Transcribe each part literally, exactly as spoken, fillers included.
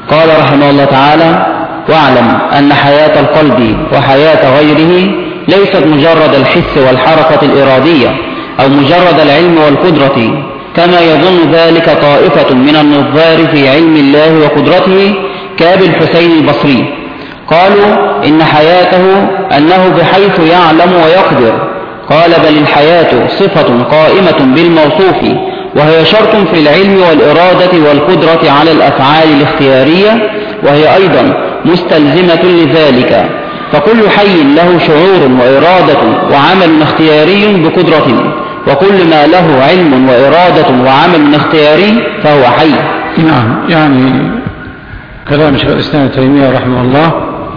قال رحمه الله تعالى: واعلم أن حياة القلب وحياة غيره ليست مجرد الحس والحركة الإرادية أو مجرد العلم والقدرة كما يظن ذلك طائفة من النظار في علم الله وقدرته كأبي الحسين البصري. قالوا إن حياته أنه بحيث يعلم ويقدر. قال: بل الحياة صفة قائمة بالموصوف، وهي شرط في العلم والإرادة والقدرة على الأفعال الاختيارية، وهي أيضا مستلزمة لذلك. فكل حي له شعور وإرادة وعمل اختياري بقدرة، وكل ما له علم وإرادة وعمل اختياري فهو حي. نعم، يعني كلام شيخ الإسلام ابن تيمية رحمه الله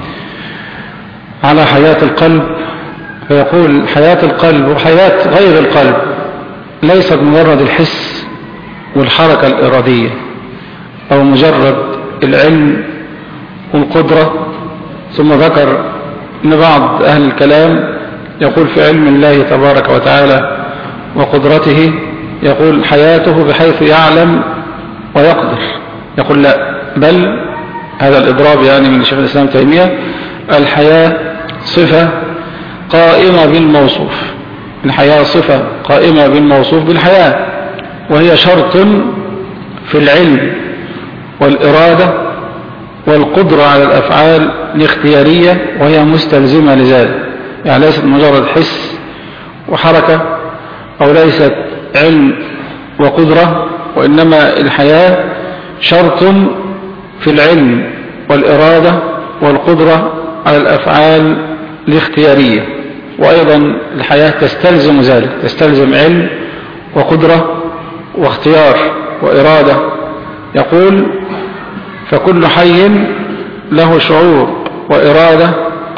على حياة القلب، فيقول: حياة القلب وحياة غير القلب ليست مجرد الحس والحركة الإرادية أو مجرد العلم والقدرة. ثم ذكر أن بعض أهل الكلام يقول في علم الله تبارك وتعالى وقدرته، يقول حياته بحيث يعلم ويقدر. يقول لا، بل هذا الإضراب يعني من شيخ الإسلام ابن تيمية: الحياة صفة قائمة بالموصوف. الحياة صفة قائمة بالموصوف بالحياة، وهي شرط في العلم والإرادة والقدرة على الأفعال الاختيارية، وهي مستلزمة لذلك. يعني ليست مجرد حس وحركة أو ليست علم وقدرة، وإنما الحياة شرط في العلم والإرادة والقدرة على الأفعال الاختيارية، وأيضا الحياة تستلزم ذلك، تستلزم علم وقدرة واختيار وإرادة. يقول: فكل حي له شعور وإرادة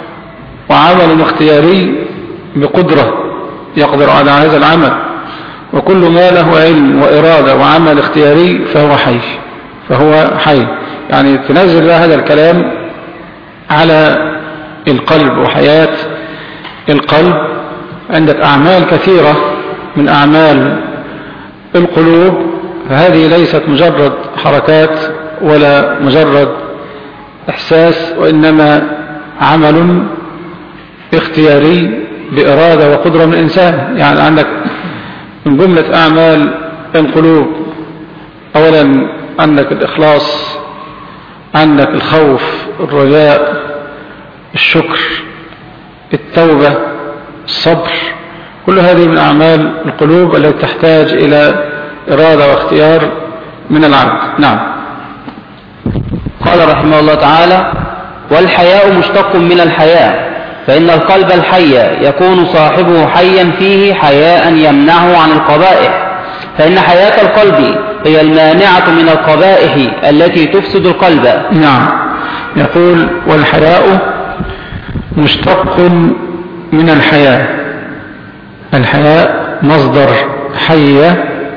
وعمل اختياري بقدرة يقدر على هذا العمل، وكل ما له علم وإرادة وعمل اختياري فهو حي فهو حي يعني تنزل هذا الكلام على القلب وحياة القلب. عندك أعمال كثيرة من أعمال القلوب، فهذه ليست مجرد حركات ولا مجرد إحساس، وإنما عمل اختياري بإرادة وقدرة من الإنسان. يعني عندك من جملة أعمال القلوب أولا عندك الإخلاص، عندك الخوف، الرجاء، الشكر، التوبة، الصبر. كل هذه من أعمال القلوب التي تحتاج إلى إرادة واختيار من العبد. نعم. قال رحمه الله تعالى: والحياء مشتق من الحياة، فإن القلب الحي يكون صاحبه حيا فيه حياء يمنعه عن القبائح، فإن حياة القلب هي المانعة من القبائح التي تفسد القلب. نعم. يقول: والحياء مشتق من الحياة. الحياء مصدر حي،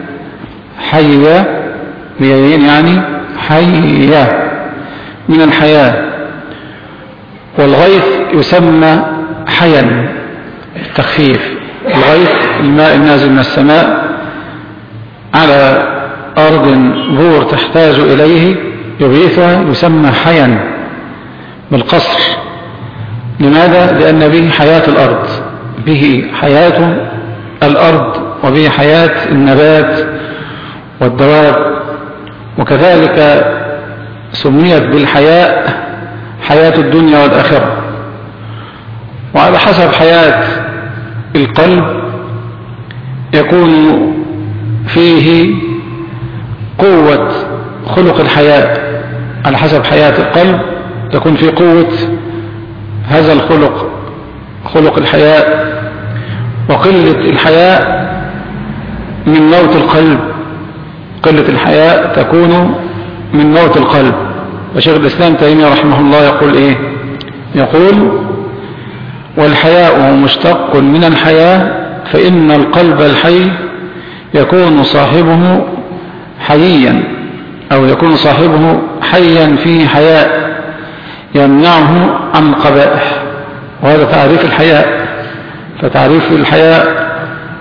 حي بيين يعني حي من الحياة. والغيث يسمى حيا التخفيف. الغيث الماء النازل من السماء على أرض بور تحتاج إليه يغيثها، يسمى حيا بالقصر. لماذا؟ لأن به حياة الأرض، به حياة الأرض وبه حياة النبات والدواب. وكذلك سميت بالحياء حياة الدنيا والآخرة. وعلى حسب حياة القلب يكون فيه قوة خلق الحياء. على حسب حياة القلب تكون فيه قوة هذا الخلق، خلق الحياء. وقلة الحياء من موت القلب، قلة الحياء تكون من موت القلب. وشيخ الإسلام تيمية رحمه الله يقول إيه؟ يقول: والحياء مشتق من الحياة، فإن القلب الحي يكون صاحبه حييا، أو يكون صاحبه حيا فيه حياء يمنعه عن قبائح. وهذا تعريف الحياء. فتعريف الحياء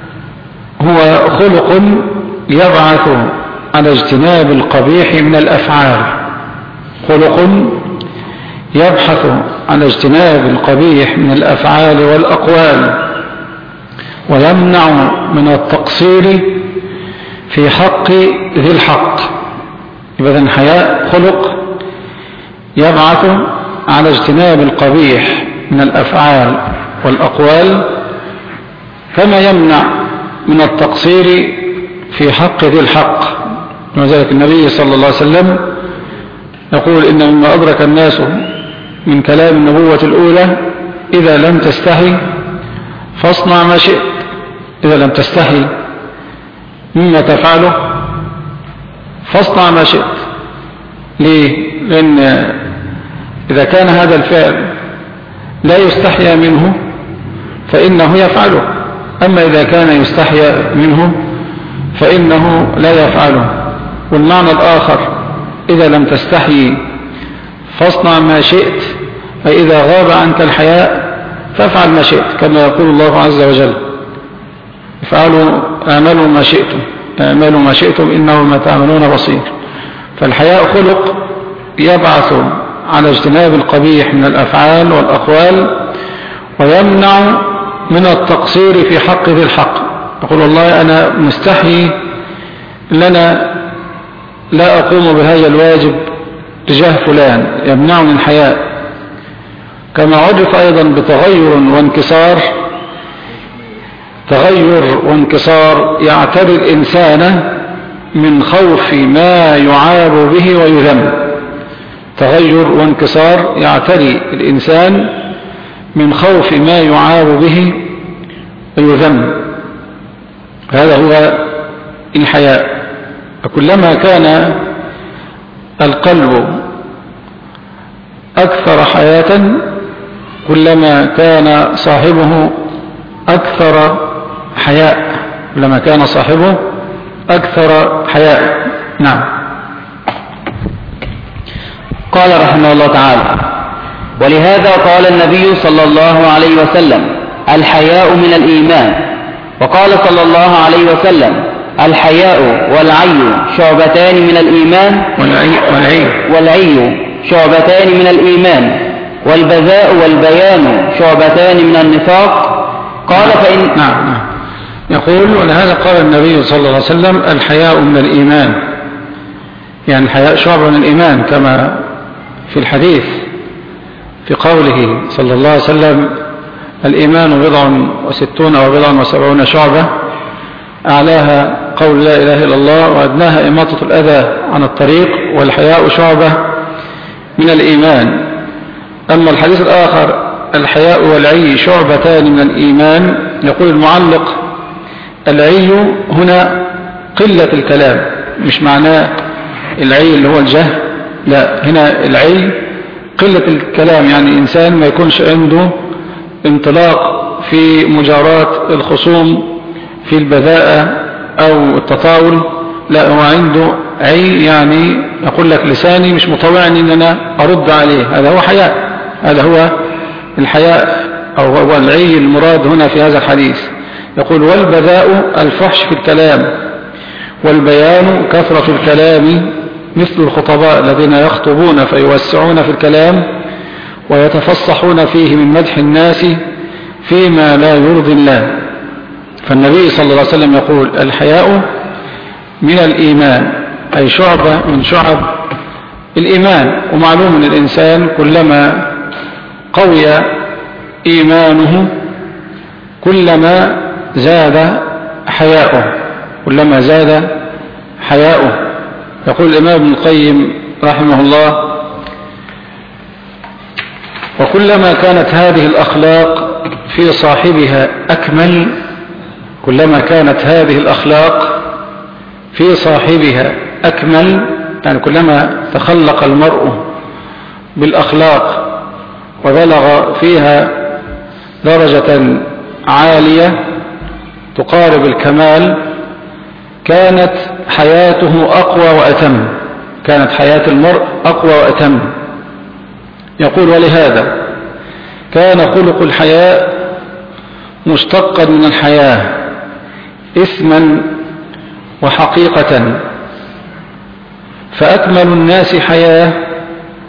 هو خلق يبعث على اجتناب القبيح من الأفعال. خلق يبحث عن اجتناب القبيح من الأفعال والأقوال ويمنع من التقصير في حق ذي الحق. إذن الحياء خلق يبعث على اجتناب القبيح من الأفعال والأقوال كما يمنع من التقصير في حق ذي الحق. وذلك النبي صلى الله عليه وسلم يقول إن مما أدرك الناس من كلام النبوة الأولى إذا لم تستحي فاصنع ما شئت. إذا لم تستحي مما تفعله فاصنع ما شئت. ليه؟ لأن إذا كان هذا الفعل لا يستحيا منه فإنه يفعله، أما إذا كان يستحيا منه فإنه لا يفعله. والمعنى الآخر إذا لم تستحي فاصنع ما شئت، أي إذا غاب عنك الحياء فافعل ما شئت، كما يقول الله عز وجل افعلوا اعملوا ما شئتم اعملوا ما شئتم إنه ما تعملون بصير. فالحياء خلق يبعث على اجتناب القبيح من الأفعال والأقوال ويمنع من التقصير في حق ذي الحق. يقول والله أنا مستحي لنا لا أقوم بهذا الواجب تجاه فلان، يمنعني الحياء. كما عرف أيضا بتغير وانكسار، تغير وانكسار يعتري الإنسان من خوف ما يعاب به ويذم. تغير وانكسار يعتري الإنسان من خوف ما يعاب به ويذم، هذا هو الحياء. فكلما كان القلب أكثر حياة كلما كان صاحبه أكثر حياء كلما كان صاحبه أكثر حياء. نعم. قال رحمه الله تعالى: ولهذا قال النبي صلى الله عليه وسلم: الحياء من الإيمان. وقال صلى الله عليه وسلم: الحياء والعي شعبتان من الإيمان والعي, والعي. والعي شعبتان من الإيمان والبذاء والبيان شعبتان من النفاق. قال فإن نعم نعم يقول: ولهذا قال النبي صلى الله عليه وسلم: الحياء من الإيمان، يعني الحياء شعبة من الإيمان، كما في الحديث في قوله صلى الله عليه وسلم: الإيمان بضع وستون أو بضع وسبعون شعبة، أعلاها قول لا إله إلا الله وأدناها إماطة الأذى عن الطريق، والحياء شعبة من الإيمان. أما الحديث الآخر: الحياء والعي شعبتان من الإيمان، يقول المعلق: العي هنا قلة الكلام، مش معناه العي اللي هو الجهل، لا، هنا العي قلة الكلام، يعني إنسان ما يكونش عنده انطلاق في مجاراة الخصوم في البذاءة أو التطاول، لا، هو عنده عي، يعني يقول لك لساني مش مطوعني أن أنا أرد عليه، هذا هو حياء، هذا هو الحياء أو هو العي المراد هنا في هذا الحديث. يقول: والبذاء الفحش في الكلام، والبيان كثرة الكلام مثل الخطباء الذين يخطبون فيوسعون في الكلام ويتفصحون فيه من مدح الناس فيما لا يرضي الله. فالنبي صلى الله عليه وسلم يقول: الحياء من الإيمان، أي شعبة من شعب الإيمان. ومعلوم أن الإنسان كلما قوي إيمانه كلما زاد حياؤه كلما زاد حياؤه. يقول الإمام ابن القيم رحمه الله: وكلما كانت هذه الأخلاق في صاحبها أكمل كلما كانت هذه الأخلاق في صاحبها أكمل يعني كلما تخلق المرء بالأخلاق وبلغ فيها درجة عالية تقارب الكمال كانت حياته أقوى وأتم كانت حياة المرء أقوى وأتم. يقول: ولهذا كان خلق الحياء مشتقا من الحياة اسما وحقيقة، فأكمل الناس حياة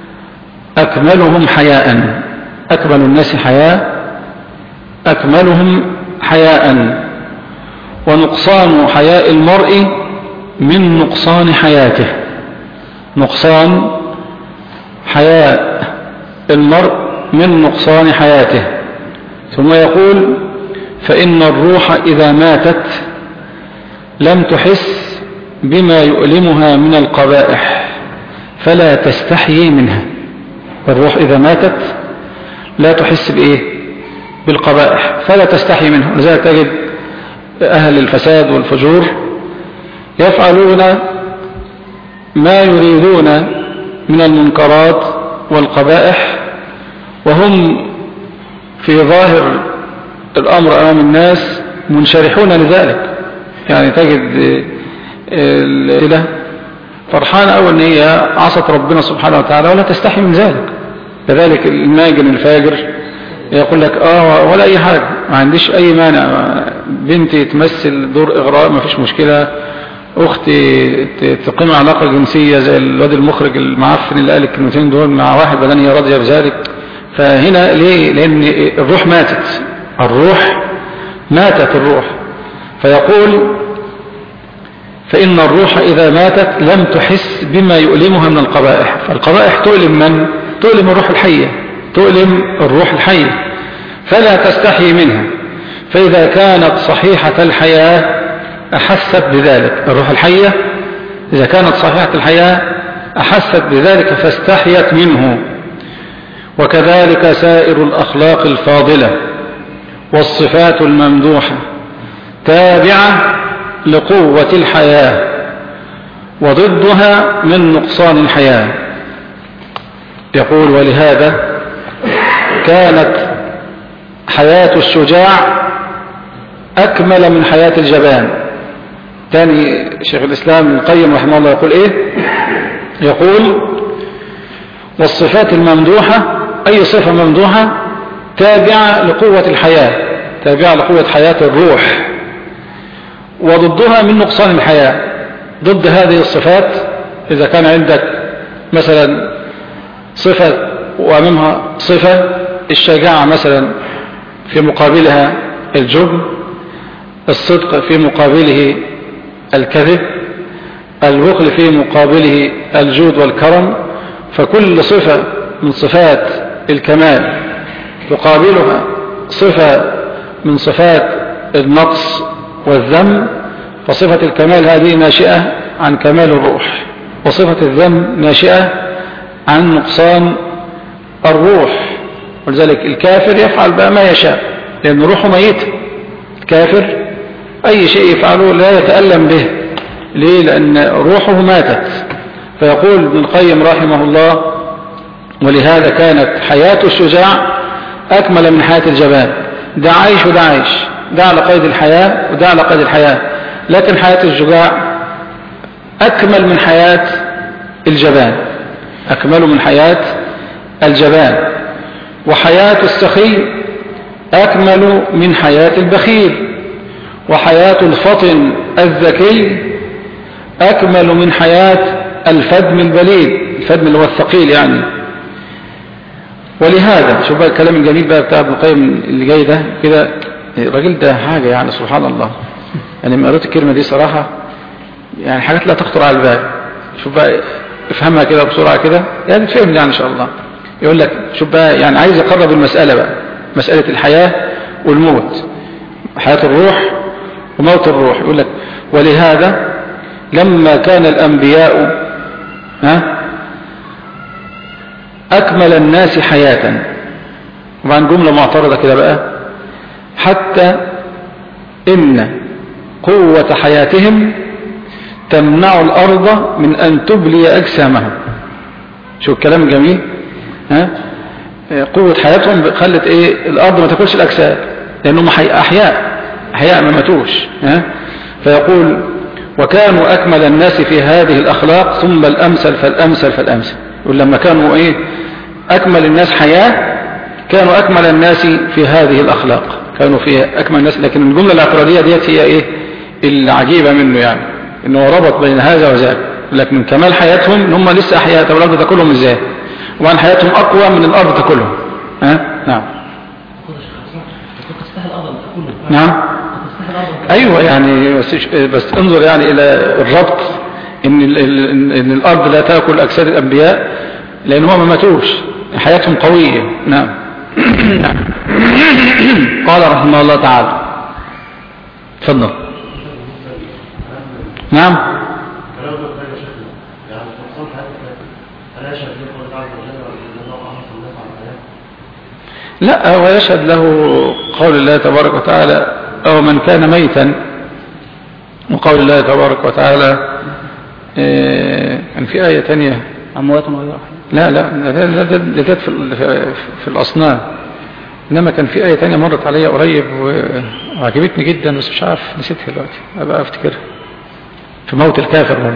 أكملهم حياء. أكمل الناس حياء أكملهم حياء. ونقصان حياء المرء من نقصان حياته. نقصان حياء المرء من نقصان حياته. ثم يقول فإن الروح إذا ماتت لم تحس بما يؤلمها من القبائح فلا تستحيي منها. الروح إذا ماتت لا تحس بإيه؟ بالقبائح فلا تستحيي منها. لذلك تجد أهل الفساد والفجور يفعلون ما يريدون من المنكرات والقبائح وهم في ظاهر الأمر أمام الناس منشرحون لذلك. يعني تجد الإله فرحان أول أن هي عصت ربنا سبحانه وتعالى ولا تستحي من ذلك. كذلك الماجن الفاجر يقول لك آه ولا أي حاجة، ما عنديش أي مانع، بنتي تمثل دور إغراء ما فيش مشكلة، أختي تقيم علاقة جنسية زي الواد المخرج المعفن اللي قال الكلمتين دول مع واحد بدل هي راضية بذلك. فهنا ليه؟ لأن الروح ماتت. الروح ماتت الروح. فيقول فإن الروح إذا ماتت لم تحس بما يؤلمها من القبائح. فالقبائح تؤلم من؟ تؤلم الروح الحية، تؤلم الروح الحية فلا تستحي منها. فإذا كانت صحيحة الحياة أحست بذلك. الروح الحية إذا كانت صحيحة الحياة أحست بذلك فاستحيت منه. وكذلك سائر الأخلاق الفاضلة والصفات الممدوحة تابعة لقوة الحياة وضدها من نقصان الحياة. يقول ولهذا كانت حياة الشجاع أكمل من حياة الجبان. ثاني شيخ الإسلام ابن القيم رحمه الله يقول إيه؟ يقول والصفات الممدوحة أي صفة ممدوحة تابعة لقوة الحياة، تابعة لقوة حياة الروح وضدها من نقصان الحياة. ضد هذه الصفات إذا كان عندك مثلا صفة وأمامها صفة الشجاعة مثلا في مقابلها الجبن، الصدق في مقابله الكذب، البخل في مقابله الجود والكرم، فكل صفة من صفات الكمال تقابلها صفة من صفات النقص والذم، فصفة الكمال هذه ناشئة عن كمال الروح، وصفة الذم ناشئة عن نقصان الروح. ولذلك الكافر يفعل بقى ما يشاء لأن روحه ميتة. الكافر أي شيء يفعله لا يتألم به. ليه؟ لأن روحه ماتت. فيقول ابن القيم رحمه الله ولهذا كانت حياة الشجاع أكمل من حياة الجبان. ده عايش وده عايش، ده على قيد الحياة وده على قيد الحياة، لكن حياة الشجاع أكمل من حياة الجبان، أكمل من حياة الجبان. وحياة السخي أكمل من حياة البخيل، وحياة الفطن الذكي أكمل من حياة الفدم البليد، الفدم اللي هو الثقيل يعني. ولهذا شوف بقى الكلام الجميل بقى بتاع ابن القيم اللي جاي ده كده، الراجل ده حاجة يعني سبحان الله. يعني لما قريت الكلمة دي صراحة يعني حاجات لا تخطر على البال. شوف بقى افهمها كده بسرعة كده يعني تفهم يعني إن شاء الله. يقول لك شوف بقى يعني عايز يقرب المسألة بقى، مسألة الحياة والموت، حياة الروح وموت الروح. يقول لك ولهذا لما كان الأنبياء ها أكمل الناس حياة، وعن جملة معترضة كده بقى، حتى إن قوة حياتهم تمنع الأرض من أن تبلي أجسامهم. شو الكلام جميل ها؟ قوة حياتهم خلت إيه الأرض ما تاكلش الأجساد لأنهم أحياء أحياء ما ماتوش ها؟ فيقول وكانوا أكمل الناس في هذه الأخلاق ثم الأمثل فالأمثل فالأمثل. يقول لما كانوا إيه أكمل الناس حياة كانوا أكمل الناس في هذه الأخلاق، كانوا في أكمل الناس. لكن الجملة الاعتراضية ديت هي إيه العجيبة منه، يعني إنه ربط بين هذا وذاك. لكن من كمال حياتهم إن هم لسه أحياء، طب الأرض تاكلهم إزاي؟ وعن حياتهم أقوى من الأرض تأكلهم. ها؟ نعم. نعم. أيوة يعني بس, بس انظر يعني إلى الربط إن, إن الأرض لا تأكل أجساد الأنبياء لأنهم ما ماتوش، حياتهم قوية. نعم. قال رحمه الله تعالى. تفضل. نعم. لا، هو يشهد له قول الله تبارك وتعالى أو من كان ميتا، وقول الله تبارك وتعالى كان في آية تانية أموات وغير أحياء. لا لا ده جت في, في الأصنام، إنما كان في آية تانية مرت عليا قريب وعجبتني جدا بس مش عارف نسيتها دلوقتي، أبقى أفتكرها. في موت الكافر برضه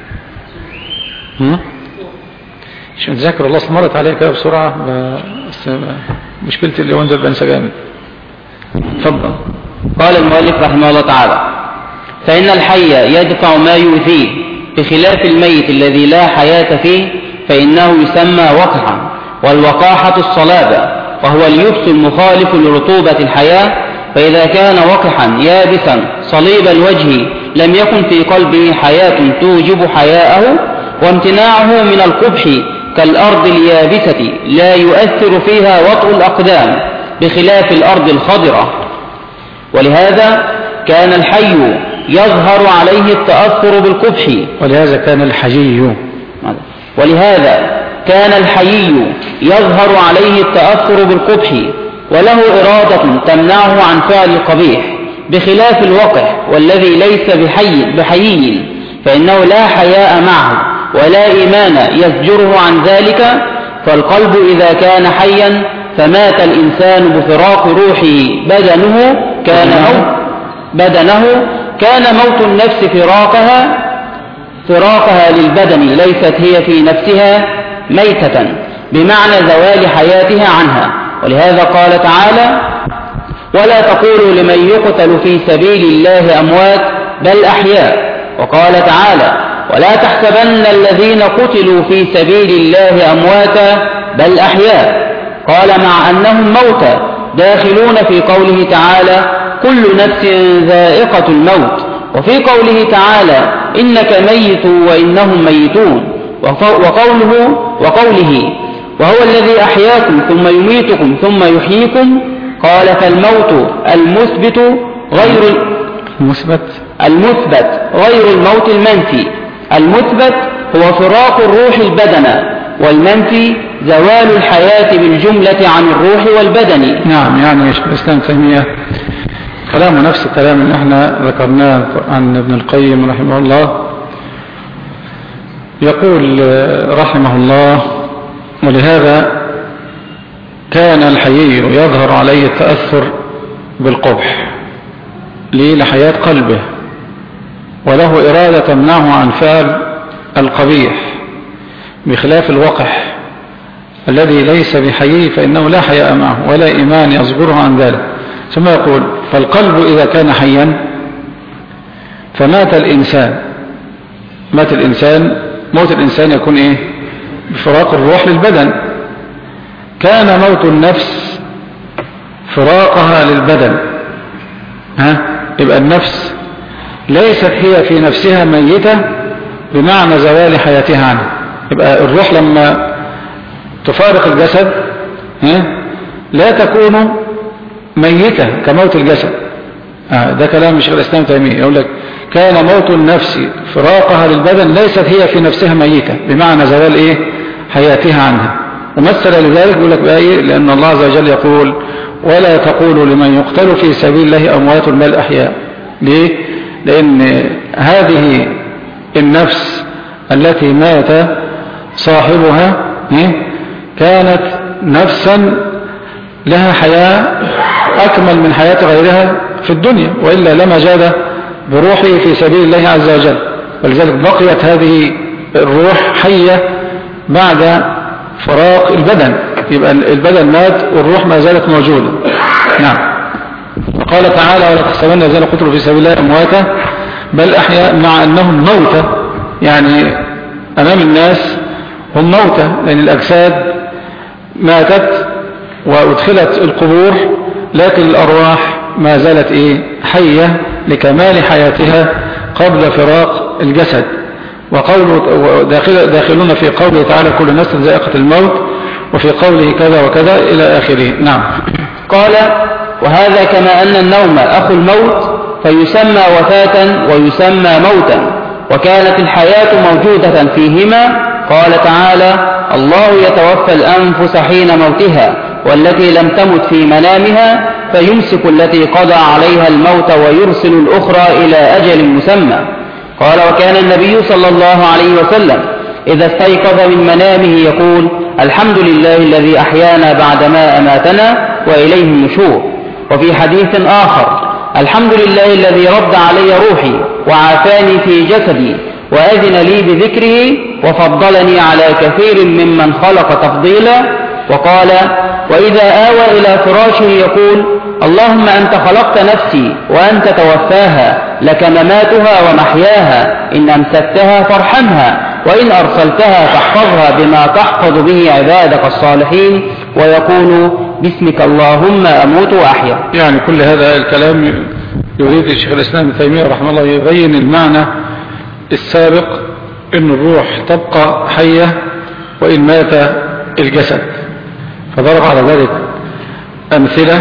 يعني. مش متذكر والله، اصل مرت عليا كده بسرعة، بس مشكلتي اليومين دول بنسى جامد. اتفضل. قال المؤلف رحمه الله تعالى: فإن الحي يدفع ما يؤذيه بخلاف الميت الذي لا حياة فيه، فإنه يسمى وقحا، والوقاحة الصلابة، وهو اليبس المخالف لرطوبة الحياة. فإذا كان وقحا يابسا صليب الوجه لم يكن في قلبه حياة توجب حياءه، وامتناعه من القبح كالأرض اليابسة لا يؤثر فيها وطء الأقدام بخلاف الأرض الخضرة. ولهذا كان الحي يظهر عليه التأثر بالقبح ولهذا كان الحيي ولهذا كان الحيي يظهر عليه التأثر بالقبح وله إرادة تمنعه عن فعل القبيح، بخلاف الوقح والذي ليس بحي بحيي فإنه لا حياء معه ولا إيمان يزجره عن ذلك. فالقلب إذا كان حيا فمات الإنسان بفراق روحه بدنه كان موت بدنه كان موت النفس فراقها فراقها للبدن ليست هي في نفسها ميتة بمعنى زوال حياتها عنها. ولهذا قال تعالى: ولا تقولوا لمن يقتل في سبيل الله أموات بل أحياء. وقال تعالى: ولا تحسبن الذين قتلوا في سبيل الله أمواتا بل أحياء. قال مع أنهم موتى داخلون في قوله تعالى: كل نفس ذائقة الموت، وفي قوله تعالى: إنك ميت وإنهم ميتون، وقوله وقوله وهو الذي أحياكم ثم يميتكم ثم يحييكم. قال: فالموت المثبت غير المثبت المثبت غير الموت المنفي. المثبت هو فراق الروح البدن، والمنفي زوال الحياة بالجملة عن الروح والبدن. نعم، يعني شيخ الإسلام تيمية كلامه نفس الكلام اللي احنا ذكرناه عن ابن القيم رحمه الله. يقول رحمه الله: ولهذا كان الحيي يظهر عليه التأثر بالقبح ليه لحياة قلبه، وله إرادة تمنعه عن فعل القبيح، بخلاف الوقح الذي ليس بحيي فإنه لا حياء معه ولا إيمان يصبره عن ذلك. ثم يقول: فالقلب إذا كان حيا فمات الإنسان مات الإنسان موت الإنسان يكون إيه؟ بفراق الروح للبدن. كان موت النفس فراقها للبدن. ها؟ يبقى النفس ليست هي في نفسها ميتة بمعنى زوال حياتها عنه. يبقى الروح لما تفارق الجسد ها؟ لا تكون ميتة كموت الجسد. آه ده كلام شيخ الإسلام تيمية. يقول لك: كان موت النفس فراقها للبدن ليست هي في نفسها ميتة بمعنى زوال إيه؟ حياتها عنها. ومثل لذلك يقول لك بآية: لأن الله عز وجل يقول: ولا تقولوا لمن يقتل في سبيل الله أموات بل أحياء. ليه؟ لأن هذه النفس التي مات صاحبها كانت نفسا لها حياة أكمل من حياة غيرها في الدنيا، وإلا لما جاد بروحه في سبيل الله عز وجل. ولذلك بقيت هذه الروح حية بعد فراق البدن. يبقى البدن مات والروح ما زالت موجودة. نعم. قال تعالى: ولا تحسبن الذين قتلوا في سبيل الله أمواتا بل أحياء، مع أنهم موتى يعني أمام الناس هم موتى، لأن الأجساد ماتت وأدخلت القبور، لكن الأرواح ما زالت إيه؟ حية لكمال حياتها قبل فراق الجسد. وقوله داخل داخلون في قوله تعالى كل نفس ذائقة الموت، وفي قوله كذا وكذا إلى آخره. نعم. قال: وهذا كما أن النوم أخو الموت فيسمى وفاة ويسمى موتا، وكانت الحياة موجودة فيهما. قال تعالى: الله يتوفى الأنفس حين موتها والتي لم تمت في منامها فيمسك التي قضى عليها الموت ويرسل الأخرى إلى أجل مسمى. قال: وكان النبي صلى الله عليه وسلم إذا استيقظ من منامه يقول: الحمد لله الذي أحيانا بعدما أماتنا وإليه النشور. وفي حديث آخر: الحمد لله الذي رد علي روحي وعافاني في جسدي وأذن لي بذكره وفضلني على كثير ممن خلق تفضيلا. وقال: وإذا آوى إلى فراشه يقول: اللهم أنت خلقت نفسي وأنت توفاها، لك مماتها ومحياها، إن أمسكتها فارحمها وإن أرسلتها فاحفظها بما تحفظ به عبادك الصالحين، ويقول: باسمك اللهم أموت وأحيا. يعني كل هذا الكلام يريد الشيخ الإسلام ابن تيمية رحمه الله يبين المعنى السابق، إن الروح تبقى حية وإن مات الجسد، فضرب على ذلك أمثلة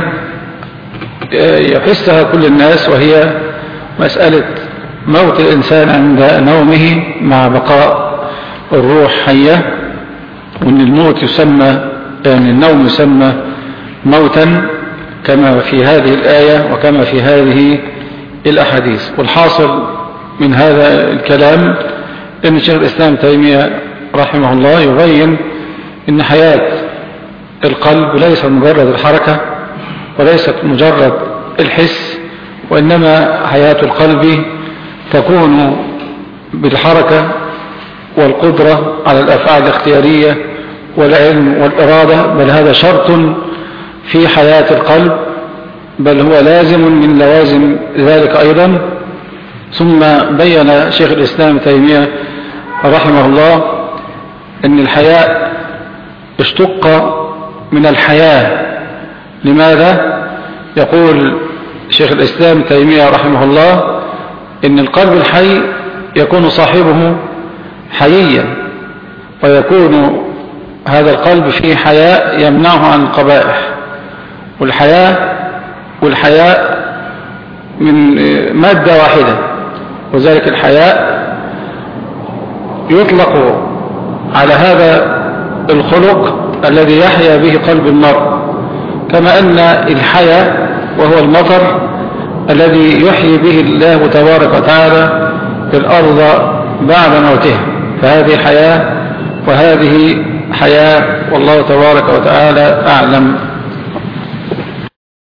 يحسها كل الناس، وهي مسألة موت الإنسان عند نومه مع بقاء الروح حية، وأن الموت يسمى يعني النوم يسمى موتا كما في هذه الآية وكما في هذه الأحاديث. والحاصل من هذا الكلام أن شيخ الإسلام تيمية رحمه الله يبين أن حياة القلب ليست مجرد الحركة وليست مجرد الحس، وإنما حياة القلب تكون بالحركة والقدرة على الأفعال الاختيارية والعلم والإرادة، بل هذا شرط في حياة القلب، بل هو لازم من لوازم ذلك أيضا. ثم بين شيخ الإسلام تيمية رحمه الله أن الحياء اشتق من الحياة. لماذا؟ يقول شيخ الإسلام تيمية رحمه الله إن القلب الحي يكون صاحبه حييا، ويكون هذا القلب فيه حياء يمنعه عن القبائح، والحياء والحياء من مادة واحدة، وذلك الحياء يطلق على هذا الخلق الذي يحيا به قلب المرء، كما أن الحياء وهو المطر الذي يحيي به الله تبارك وتعالى الأرض بعد موتها، فهذه حياة وهذه حياة، والله تبارك وتعالى أعلم.